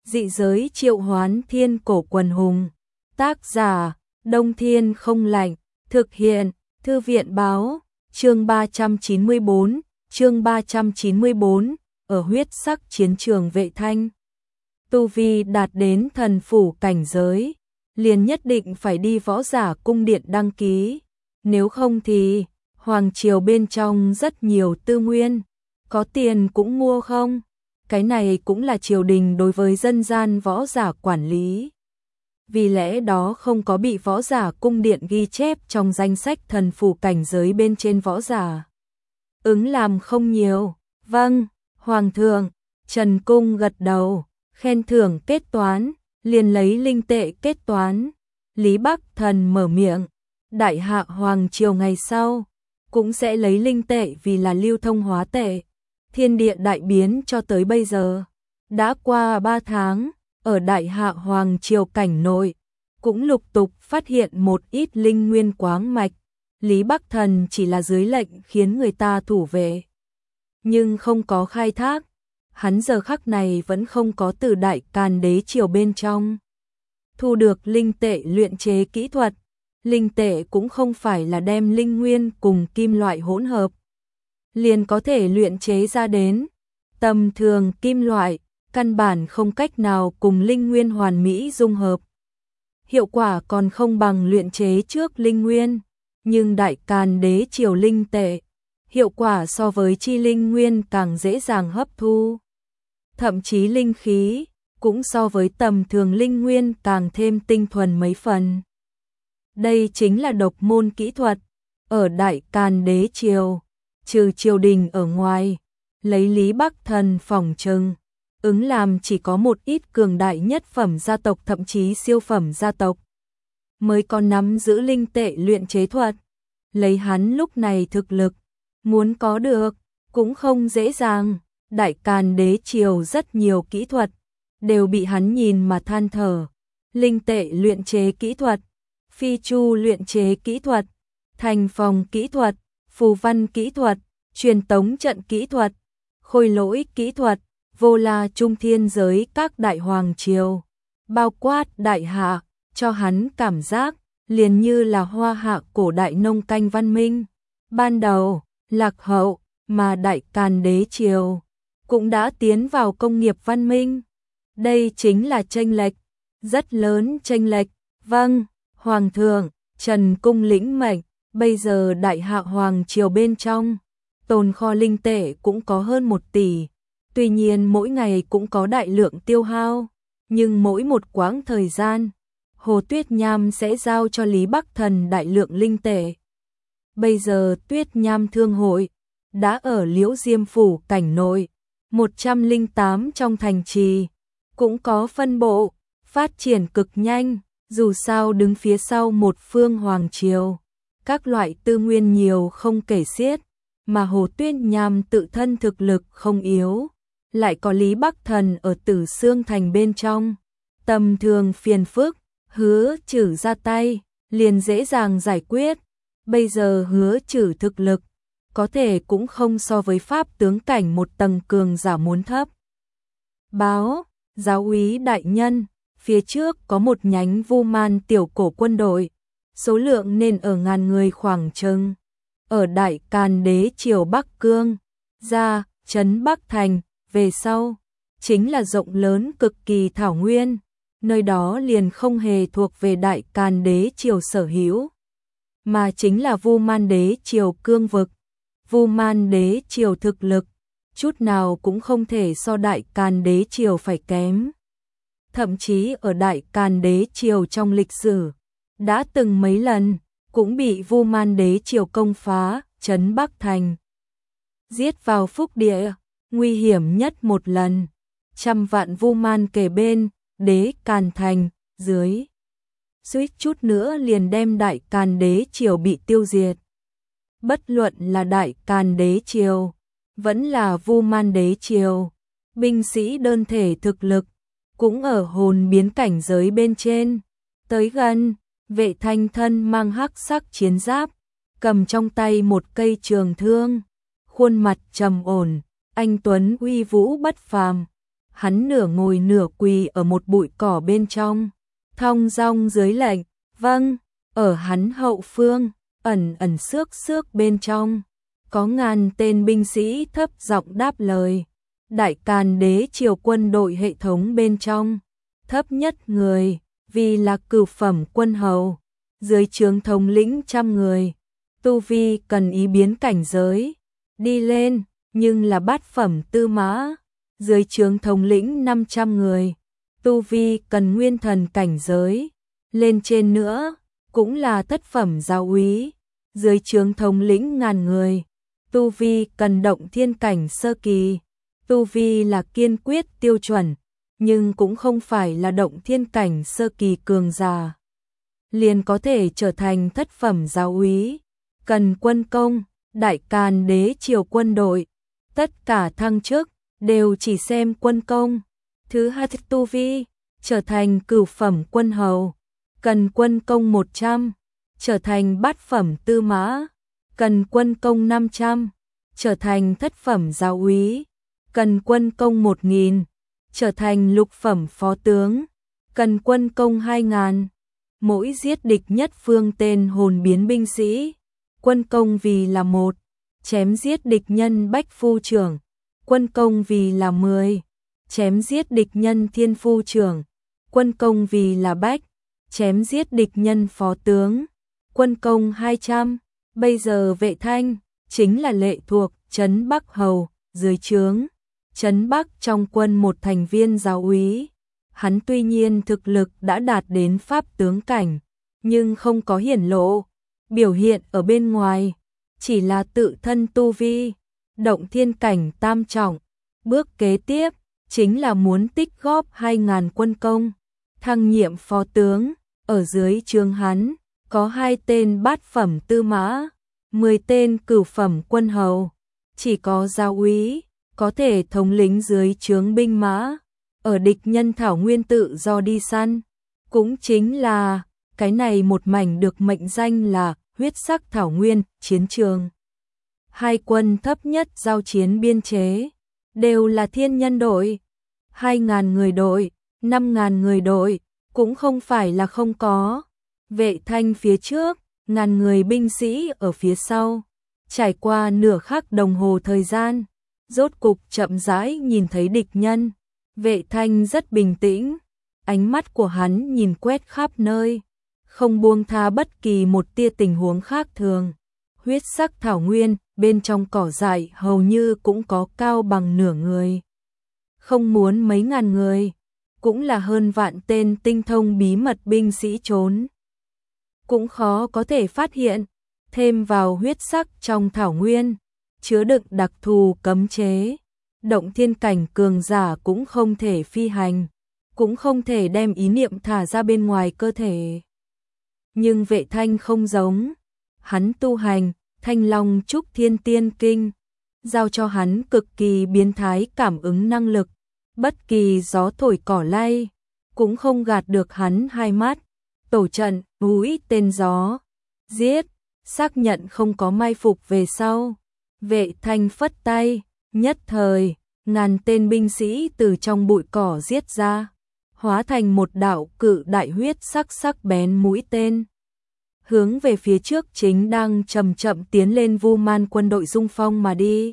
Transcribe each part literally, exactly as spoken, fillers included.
Dị giới triệu hoán thiên cổ quần hùng. Tác giả, Đông Thiên không lạnh. Thực hiện, Thư viện báo. Chương ba trăm chín mươi bốn, chương ba trăm chín mươi bốn, ở huyết sắc chiến trường Vệ Thanh. Tu vi đạt đến thần phủ cảnh giới, liền nhất định phải đi võ giả cung điện đăng ký. Nếu không thì, hoàng triều bên trong rất nhiều tư nguyên, có tiền cũng mua không? Cái này cũng là triều đình đối với dân gian võ giả quản lý. Vì lẽ đó không có bị võ giả cung điện ghi chép trong danh sách thần phủ cảnh giới bên trên võ giả. Ứng làm không nhiều. Vâng, Hoàng thượng. Trần Cung gật đầu, khen thưởng kết toán, liền lấy linh tệ kết toán. Lý Bắc Thần mở miệng, đại hạ hoàng triều ngày sau cũng sẽ lấy linh tệ vì là lưu thông hóa tệ. Thiên địa đại biến cho tới bây giờ đã qua ba tháng, ở đại hạ hoàng triều cảnh nội cũng lục tục phát hiện một ít linh nguyên quáng mạch. Lý Bắc Thần chỉ là dưới lệnh khiến người ta thủ vệ, nhưng không có khai thác. Hắn giờ khắc này vẫn không có từ đại càn đế triều bên trong thu được linh tệ luyện chế kỹ thuật. Linh tệ cũng không phải là đem linh nguyên cùng kim loại hỗn hợp liền có thể luyện chế ra đến. Tầm thường kim loại căn bản không cách nào cùng linh nguyên hoàn mỹ dung hợp, hiệu quả còn không bằng luyện chế trước linh nguyên. Nhưng đại càn đế triều linh tệ, hiệu quả so với chi linh nguyên càng dễ dàng hấp thu. Thậm chí linh khí cũng so với tầm thường linh nguyên càng thêm tinh thuần mấy phần. Đây chính là độc môn kỹ thuật. Ở đại càn đế triều, trừ triều đình ở ngoài, lấy Lý Bắc Thần phỏng chừng, ứng làm chỉ có một ít cường đại nhất phẩm gia tộc, thậm chí siêu phẩm gia tộc mới có nắm giữ linh tệ luyện chế thuật. Lấy hắn lúc này thực lực, muốn có được cũng không dễ dàng. Đại càn đế triều rất nhiều kỹ thuật đều bị hắn nhìn mà than thở. Linh tệ luyện chế kỹ thuật, phi chu luyện chế kỹ thuật, thành phòng kỹ thuật, phù văn kỹ thuật, truyền tống trận kỹ thuật, khôi lỗi kỹ thuật, vô la trung thiên giới các đại hoàng triều, bao quát đại hạ, cho hắn cảm giác liền như là hoa hạ cổ đại nông canh văn minh. Ban đầu, lạc hậu, mà đại càn đế triều cũng đã tiến vào công nghiệp văn minh. Đây chính là chênh lệch, rất lớn chênh lệch. Vâng, Hoàng thượng. Trần Cung lĩnh mệnh. Bây giờ đại hạ hoàng triều bên trong tồn kho linh tệ cũng có hơn một tỷ. Tuy nhiên mỗi ngày cũng có đại lượng tiêu hao, nhưng mỗi một quãng thời gian, Hồ Tuyết Nham sẽ giao cho Lý Bắc Thần đại lượng linh tệ. Bây giờ Tuyết Nham Thương hội đã ở Liễu Diêm phủ cảnh nội, một trăm lẻ tám trong thành trì cũng có phân bộ, phát triển cực nhanh. Dù sao đứng phía sau một phương hoàng triều, các loại tư nguyên nhiều không kể xiết, mà Hồ Tuyết Nham tự thân thực lực không yếu, lại có Lý Bắc Thần ở Tử Xương thành bên trong, tầm thường phiền phức, Hứa Trử ra tay liền dễ dàng giải quyết. Bây giờ Hứa Trử thực lực có thể cũng không so với pháp tướng cảnh một tầng cường giả muốn thấp. Báo, giáo úy đại nhân, phía trước có một nhánh Vu Man tiểu cổ quân đội, số lượng nên ở ngàn người khoảng chừng, ở đại càn đế triều Bắc Cương, ra trấn Bắc Thành, về sau chính là rộng lớn cực kỳ thảo nguyên, nơi đó liền không hề thuộc về đại càn đế triều sở hữu, mà chính là Vu Man đế triều cương vực. Vu Man đế triều thực lực chút nào cũng không thể so đại càn đế triều phải kém. Thậm chí ở đại càn đế triều trong lịch sử, đã từng mấy lần cũng bị Vu Man đế triều công phá, trấn Bắc Thành, giết vào phúc địa. Nguy hiểm nhất một lần, trăm vạn Vu Man kề bên, đế càn thành, dưới suýt chút nữa liền đem đại càn đế triều bị tiêu diệt. Bất luận là đại càn đế triều, vẫn là Vu Man đế triều, binh sĩ đơn thể thực lực cũng ở hồn biến cảnh giới bên trên. Tới gần, Vệ Thanh thân mang hắc sắc chiến giáp, cầm trong tay một cây trường thương, khuôn mặt trầm ổn, anh tuấn uy vũ bất phàm. hắn nửa ngồi nửa quỳ ở một bụi cỏ bên trong, thong dong dưới lệnh, vâng, ở hắn hậu phương, ẩn ẩn xước xước bên trong, có ngàn tên binh sĩ thấp giọng đáp lời. Đại Càn Đế triều quân đội hệ thống bên trong, thấp nhất người, vì là cửu phẩm quân hầu, dưới trướng thống lĩnh trăm người, tu vi cần ý biến cảnh giới, đi lên, nhưng là bát phẩm tư mã, dưới trướng thống lĩnh năm trăm người, tu vi cần nguyên thần cảnh giới, lên trên nữa, cũng là thất phẩm giáo úy, dưới trướng thống lĩnh ngàn người, tu vi cần động thiên cảnh sơ kỳ, tu vi là kiên quyết tiêu chuẩn, nhưng cũng không phải là động thiên cảnh sơ kỳ cường giả, liền có thể trở thành thất phẩm giáo úy, cần quân công, Đại Càn Đế triều quân đội, tất cả thăng chức đều chỉ xem quân công. Thứ hai tu vi, trở thành cửu phẩm quân hầu, cần quân công một trăm, trở thành bát phẩm tư mã, cần quân công năm trăm, trở thành thất phẩm giáo úy, cần quân công một nghìn, trở thành lục phẩm phó tướng, cần quân công hai nghìn. Mỗi giết địch nhất phương tên hồn biến binh sĩ, quân công vì là một, chém giết địch nhân bách phu trưởng, quân công vì là mười, chém giết địch nhân thiên phu trưởng, quân công vì là bách, chém giết địch nhân phó tướng, quân công hai trăm. Bây giờ Vệ Thanh chính là lệ thuộc trấn Bắc Hầu, dưới trướng trấn Bắc trong quân một thành viên giáo úy. Hắn tuy nhiên thực lực đã đạt đến pháp tướng cảnh, nhưng không có hiển lộ, biểu hiện ở bên ngoài, chỉ là tự thân tu vi, động thiên cảnh tam trọng. Bước kế tiếp, chính là muốn tích góp hai nghìn quân công, thăng nhiệm phó tướng, ở dưới trướng hắn, có hai tên bát phẩm tư mã, mười tên cửu phẩm quân hầu, chỉ có giáo úy, có thể thống lĩnh dưới trướng binh mã, ở địch nhân thảo nguyên tự do đi săn, cũng chính là cái này một mảnh được mệnh danh là huyết sắc thảo nguyên chiến trường. Hai quân thấp nhất giao chiến biên chế, đều là thiên nhân đội, hai nghìn người đội, năm nghìn người đội, cũng không phải là không có. Vệ Thanh phía trước, ngàn người binh sĩ ở phía sau, trải qua nửa khắc đồng hồ thời gian, rốt cục chậm rãi nhìn thấy địch nhân. Vệ Thanh rất bình tĩnh, ánh mắt của hắn nhìn quét khắp nơi, không buông tha bất kỳ một tia tình huống khác thường. Huyết sắc thảo nguyên, bên trong cỏ dại hầu như cũng có cao bằng nửa người. Không muốn mấy ngàn người, cũng là hơn vạn tên tinh thông bí mật binh sĩ trốn. Cũng khó có thể phát hiện, thêm vào huyết sắc trong thảo nguyên, chứa đựng đặc thù cấm chế. Động thiên cảnh cường giả cũng không thể phi hành, cũng không thể đem ý niệm thả ra bên ngoài cơ thể. Nhưng Vệ Thanh không giống, hắn tu hành Thanh Long Trúc Thiên Tiên Kinh, giao cho hắn cực kỳ biến thái cảm ứng năng lực, bất kỳ gió thổi cỏ lay, cũng không gạt được hắn hai mắt. Tổ trận, mũi tên gió, giết, xác nhận không có mai phục về sau. Vệ Thanh phất tay, nhất thời, ngàn tên binh sĩ từ trong bụi cỏ giết ra, hóa thành một đạo cự đại huyết sắc sắc bén mũi tên. Hướng về phía trước chính đang chậm chậm tiến lên Vu Man quân đội Dung Phong mà đi.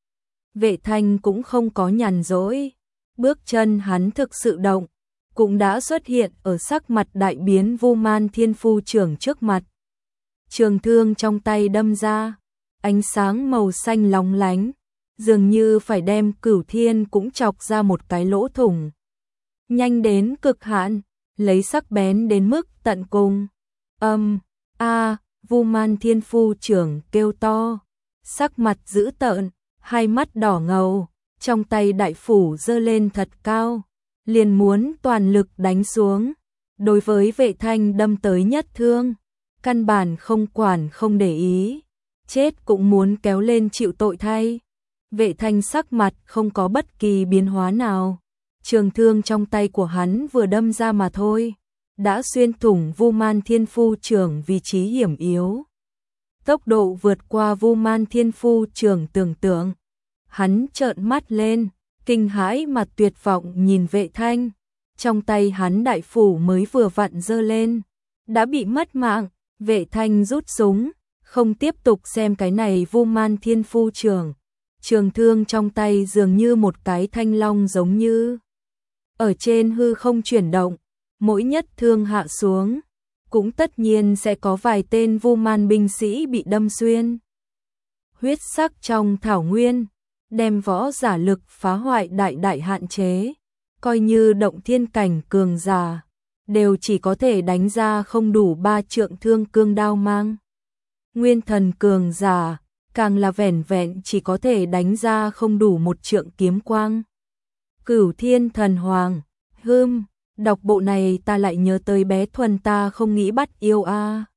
Vệ Thanh cũng không có nhàn rỗi, bước chân hắn thực sự động, cũng đã xuất hiện ở sắc mặt đại biến Vu Man Thiên Phu trưởng trước mặt. Trường thương trong tay đâm ra, ánh sáng màu xanh lóng lánh, dường như phải đem Cửu Thiên cũng chọc ra một cái lỗ thủng. Nhanh đến cực hạn, lấy sắc bén đến mức tận cùng. Âm, a, Vu Man Thiên Phu trưởng kêu to, sắc mặt dữ tợn, hai mắt đỏ ngầu, trong tay đại phủ giơ lên thật cao, liền muốn toàn lực đánh xuống. Đối với Vệ Thanh đâm tới nhất thương, căn bản không quản không để ý, chết cũng muốn kéo lên chịu tội thay. Vệ Thanh sắc mặt không có bất kỳ biến hóa nào, trường thương trong tay của hắn vừa đâm ra mà thôi, đã xuyên thủng Vu Man Thiên Phu trưởng vị trí hiểm yếu. Tốc độ vượt qua Vu Man Thiên Phu trưởng tưởng tượng. Hắn trợn mắt lên, kinh hãi mà tuyệt vọng nhìn Vệ Thanh, trong tay hắn đại phủ mới vừa vặn giơ lên, đã bị mất mạng. Vệ Thanh rút súng, không tiếp tục xem cái này Vu Man Thiên Phu trường. Trường thương trong tay dường như một cái thanh long giống như ở trên hư không chuyển động, mỗi nhất thương hạ xuống, cũng tất nhiên sẽ có vài tên Vu Man binh sĩ bị đâm xuyên. Huyết sắc trong thảo nguyên, đem võ giả lực phá hoại đại đại hạn chế, coi như động thiên cảnh cường giả, đều chỉ có thể đánh ra không đủ ba trượng thương cương đao mang. Nguyên thần cường giả, càng là vẻn vẹn chỉ có thể đánh ra không đủ một trượng kiếm quang. Cửu Thiên Thần Hoàng, hưm, đọc bộ này ta lại nhớ tới bé Thuần ta không nghĩ bắt yêu a.